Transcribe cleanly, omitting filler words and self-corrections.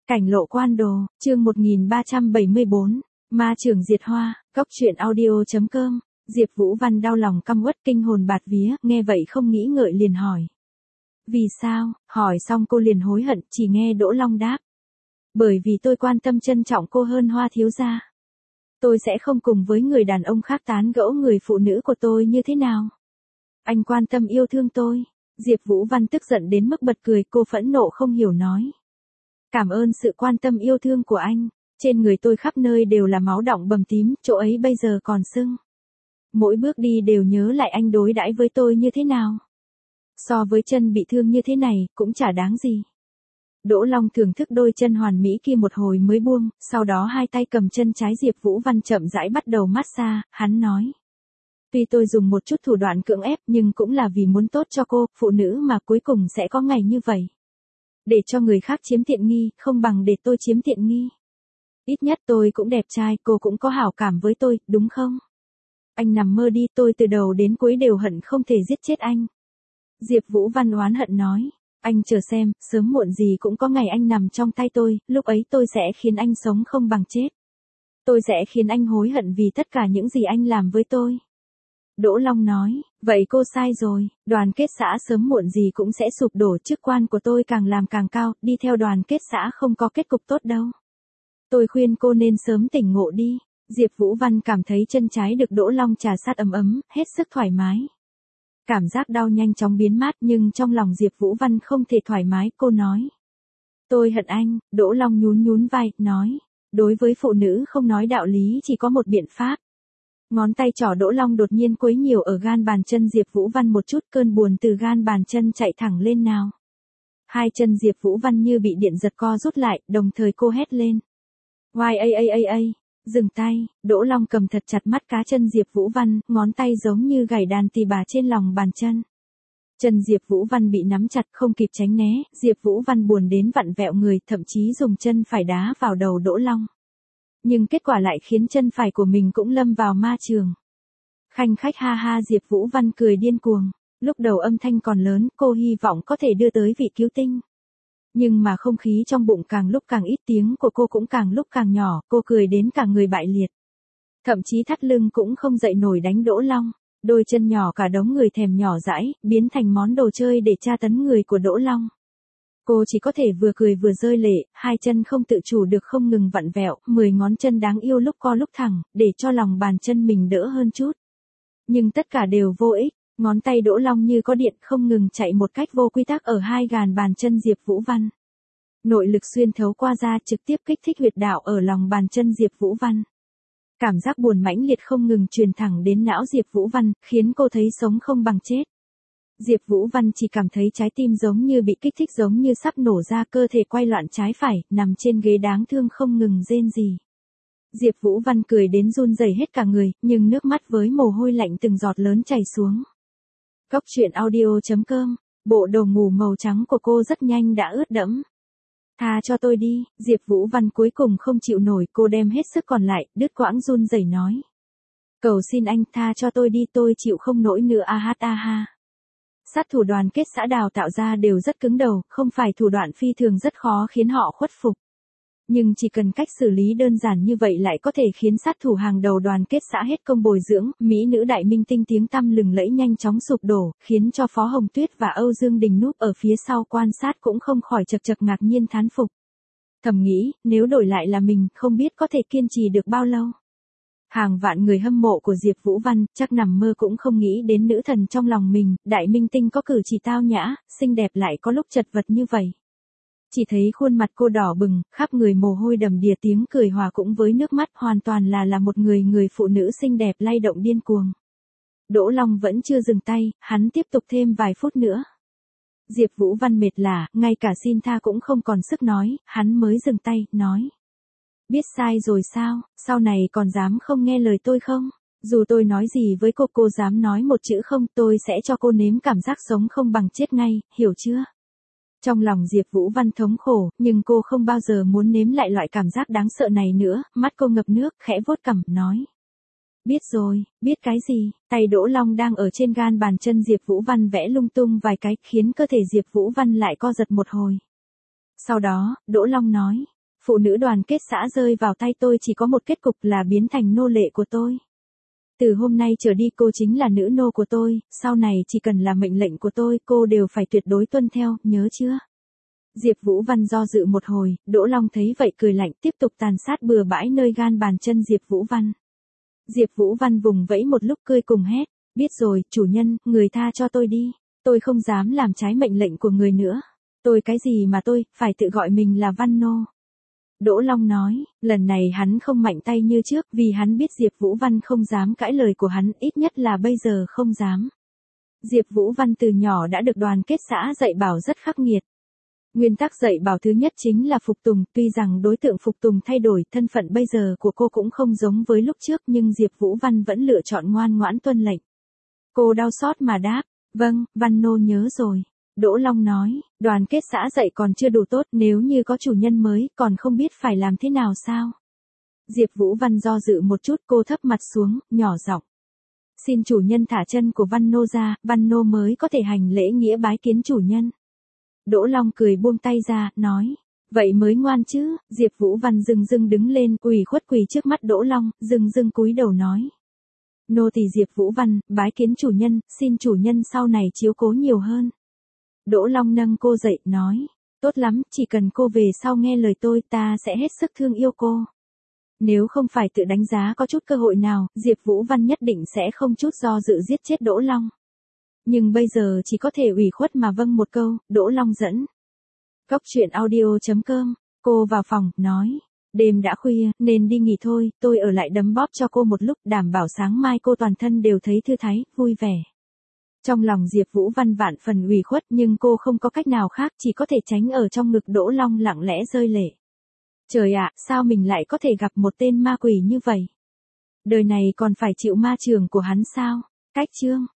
Cảnh lộ quan đồ, chương 1374, ma trường diệt hoa, cốc truyện audio.com, Diệp Vũ Văn đau lòng căm uất kinh hồn bạt vía, nghe vậy không nghĩ ngợi liền hỏi. Vì sao, hỏi xong cô liền hối hận, chỉ nghe Đỗ Long đáp. Bởi vì tôi quan tâm trân trọng cô hơn Hoa thiếu gia. Tôi sẽ không cùng với người đàn ông khác tán gẫu người phụ nữ của tôi như thế nào. Anh quan tâm yêu thương tôi. Diệp Vũ Văn tức giận đến mức bật cười, cô phẫn nộ không hiểu nói. Cảm ơn sự quan tâm yêu thương của anh, trên người tôi khắp nơi đều là máu đọng bầm tím, chỗ ấy bây giờ còn sưng. Mỗi bước đi đều nhớ lại anh đối đãi với tôi như thế nào. So với chân bị thương như thế này, cũng chả đáng gì. Đỗ Long thưởng thức đôi chân hoàn mỹ kia một hồi mới buông, sau đó hai tay cầm chân trái Diệp Vũ Văn chậm rãi bắt đầu massage, hắn nói. Tuy tôi dùng một chút thủ đoạn cưỡng ép nhưng cũng là vì muốn tốt cho cô, phụ nữ mà cuối cùng sẽ có ngày như vậy. Để cho người khác chiếm tiện nghi, không bằng để tôi chiếm tiện nghi. Ít nhất tôi cũng đẹp trai, cô cũng có hảo cảm với tôi, đúng không? Anh nằm mơ đi, tôi từ đầu đến cuối đều hận không thể giết chết anh. Diệp Vũ Văn oán hận nói, anh chờ xem, sớm muộn gì cũng có ngày anh nằm trong tay tôi, lúc ấy tôi sẽ khiến anh sống không bằng chết. Tôi sẽ khiến anh hối hận vì tất cả những gì anh làm với tôi. Đỗ Long nói, vậy cô sai rồi, đoàn kết xã sớm muộn gì cũng sẽ sụp đổ, chức quan của tôi càng làm càng cao, đi theo đoàn kết xã không có kết cục tốt đâu. Tôi khuyên cô nên sớm tỉnh ngộ đi. Diệp Vũ Văn cảm thấy chân trái được Đỗ Long trà sát ấm ấm, hết sức thoải mái. Cảm giác đau nhanh chóng biến mất nhưng trong lòng Diệp Vũ Văn không thể thoải mái, cô nói. Tôi hận anh, Đỗ Long nhún nhún vai, nói. Đối với phụ nữ không nói đạo lý chỉ có một biện pháp. Ngón tay trỏ Đỗ Long đột nhiên quấy nhiều ở gan bàn chân Diệp Vũ Văn một chút, cơn buồn từ gan bàn chân chạy thẳng lên nào. Hai chân Diệp Vũ Văn như bị điện giật co rút lại, đồng thời cô hét lên. Dừng tay, Đỗ Long cầm thật chặt mắt cá chân Diệp Vũ Văn, ngón tay giống như gảy đàn tỳ bà trên lòng bàn chân. Chân Diệp Vũ Văn bị nắm chặt không kịp tránh né, Diệp Vũ Văn buồn đến vặn vẹo người, thậm chí dùng chân phải đá vào đầu Đỗ Long. Nhưng kết quả lại khiến chân phải của mình cũng lâm vào ma trường. Khanh khách ha ha, Diệp Vũ Văn cười điên cuồng. Lúc đầu âm thanh còn lớn, cô hy vọng có thể đưa tới vị cứu tinh. Nhưng mà không khí trong bụng càng lúc càng ít, tiếng của cô cũng càng lúc càng nhỏ, cô cười đến cả người bại liệt. Thậm chí thắt lưng cũng không dậy nổi đánh Đỗ Long. Đôi chân nhỏ cả đống người thèm nhỏ dãi, biến thành món đồ chơi để tra tấn người của Đỗ Long. Cô chỉ có thể vừa cười vừa rơi lệ, hai chân không tự chủ được không ngừng vặn vẹo, 10 ngón chân đáng yêu lúc co lúc thẳng, để cho lòng bàn chân mình đỡ hơn chút. Nhưng tất cả đều vô ích, ngón tay Đỗ Long như có điện không ngừng chạy một cách vô quy tắc ở hai gàn bàn chân Diệp Vũ Văn. Nội lực xuyên thấu qua da trực tiếp kích thích huyệt đạo ở lòng bàn chân Diệp Vũ Văn. Cảm giác buồn mãnh liệt không ngừng truyền thẳng đến não Diệp Vũ Văn, khiến cô thấy sống không bằng chết. Diệp Vũ Văn chỉ cảm thấy trái tim giống như bị kích thích, giống như sắp nổ ra, cơ thể quay loạn trái phải, nằm trên ghế đáng thương không ngừng rên rỉ. Diệp Vũ Văn cười đến run rẩy hết cả người, nhưng nước mắt với mồ hôi lạnh từng giọt lớn chảy xuống. Cốc truyện audio.com, bộ đồ ngủ màu trắng của cô rất nhanh đã ướt đẫm. Tha cho tôi đi, Diệp Vũ Văn cuối cùng không chịu nổi, cô đem hết sức còn lại, đứt quãng run rẩy nói. Cầu xin anh tha cho tôi đi, tôi chịu không nổi nữa ha. Sát thủ đoàn kết xã đào tạo ra đều rất cứng đầu, không phải thủ đoạn phi thường rất khó khiến họ khuất phục. Nhưng chỉ cần cách xử lý đơn giản như vậy lại có thể khiến sát thủ hàng đầu đoàn kết xã hết công bồi dưỡng, mỹ nữ đại minh tinh tiếng tăm lừng lẫy nhanh chóng sụp đổ, khiến cho Phó Hồng Tuyết và Âu Dương Đình núp ở phía sau quan sát cũng không khỏi chật chật ngạc nhiên thán phục. Thầm nghĩ, nếu đổi lại là mình, không biết có thể kiên trì được bao lâu. Hàng vạn người hâm mộ của Diệp Vũ Văn, chắc nằm mơ cũng không nghĩ đến nữ thần trong lòng mình, đại minh tinh có cử chỉ tao nhã, xinh đẹp lại có lúc chật vật như vậy. Chỉ thấy khuôn mặt cô đỏ bừng, khắp người mồ hôi đầm đìa, tiếng cười hòa cũng với nước mắt, hoàn toàn là một người phụ nữ xinh đẹp lay động điên cuồng. Đỗ Long vẫn chưa dừng tay, hắn tiếp tục thêm vài phút nữa. Diệp Vũ Văn mệt lả, ngay cả xin tha cũng không còn sức nói, hắn mới dừng tay, nói. Biết sai rồi sao, sau này còn dám không nghe lời tôi không? Dù tôi nói gì với cô dám nói một chữ không, tôi sẽ cho cô nếm cảm giác sống không bằng chết ngay, hiểu chưa? Trong lòng Diệp Vũ Văn thống khổ, nhưng cô không bao giờ muốn nếm lại loại cảm giác đáng sợ này nữa, mắt cô ngập nước, khẽ vuốt cằm, nói. Biết rồi, biết cái gì? Tay Đỗ Long đang ở trên gan bàn chân Diệp Vũ Văn vẽ lung tung vài cái, khiến cơ thể Diệp Vũ Văn lại co giật một hồi. Sau đó, Đỗ Long nói, Phụ nữ đoàn kết xã rơi vào tay tôi chỉ có một kết cục là biến thành nô lệ của tôi. Từ hôm nay trở đi cô chính là nữ nô của tôi, sau này chỉ cần là mệnh lệnh của tôi cô đều phải tuyệt đối tuân theo, nhớ chưa? Diệp Vũ Văn do dự một hồi, Đỗ Long thấy vậy cười lạnh tiếp tục tàn sát bừa bãi nơi gan bàn chân Diệp Vũ Văn. Diệp Vũ Văn vùng vẫy một lúc cười cùng hét, biết rồi, chủ nhân, người tha cho tôi đi, tôi không dám làm trái mệnh lệnh của người nữa. Tôi cái gì mà tôi, phải tự gọi mình là Văn Nô. Đỗ Long nói, lần này hắn không mạnh tay như trước vì hắn biết Diệp Vũ Văn không dám cãi lời của hắn, ít nhất là bây giờ không dám. Diệp Vũ Văn từ nhỏ đã được đoàn kết xã dạy bảo rất khắc nghiệt. Nguyên tắc dạy bảo thứ nhất chính là phục tùng, tuy rằng đối tượng phục tùng thay đổi, thân phận bây giờ của cô cũng không giống với lúc trước nhưng Diệp Vũ Văn vẫn lựa chọn ngoan ngoãn tuân lệnh. Cô đau xót mà đáp, vâng, Văn Nô nhớ rồi. Đỗ Long nói, đoàn kết xã dạy còn chưa đủ tốt, nếu như có chủ nhân mới, còn không biết phải làm thế nào sao? Diệp Vũ Văn do dự một chút, cô thấp mặt xuống, nhỏ giọng. Xin chủ nhân thả chân của Văn Nô ra, Văn Nô mới có thể hành lễ nghĩa bái kiến chủ nhân. Đỗ Long cười buông tay ra, nói, vậy mới ngoan chứ. Diệp Vũ Văn dừng dừng đứng lên, ủy khuất quỳ trước mắt Đỗ Long, dừng dừng cúi đầu nói. Nô tỳ Diệp Vũ Văn, bái kiến chủ nhân, xin chủ nhân sau này chiếu cố nhiều hơn. Đỗ Long nâng cô dậy, nói, tốt lắm, chỉ cần cô về sau nghe lời tôi, ta sẽ hết sức thương yêu cô. Nếu không phải tự đánh giá có chút cơ hội nào, Diệp Vũ Văn nhất định sẽ không chút do dự giết chết Đỗ Long. Nhưng bây giờ chỉ có thể ủy khuất mà vâng một câu, Đỗ Long dẫn. Goctruyện.audio.com, cô vào phòng, nói, đêm đã khuya, nên đi nghỉ thôi, tôi ở lại đấm bóp cho cô một lúc, đảm bảo sáng mai cô toàn thân đều thấy thư thái, vui vẻ. Trong lòng Diệp Vũ Văn vạn phần ủy khuất nhưng cô không có cách nào khác, chỉ có thể tránh ở trong ngực Đỗ Long lặng lẽ rơi lệ. Trời ạ, sao mình lại có thể gặp một tên ma quỷ như vậy? Đời này còn phải chịu ma trường của hắn sao? Cách chương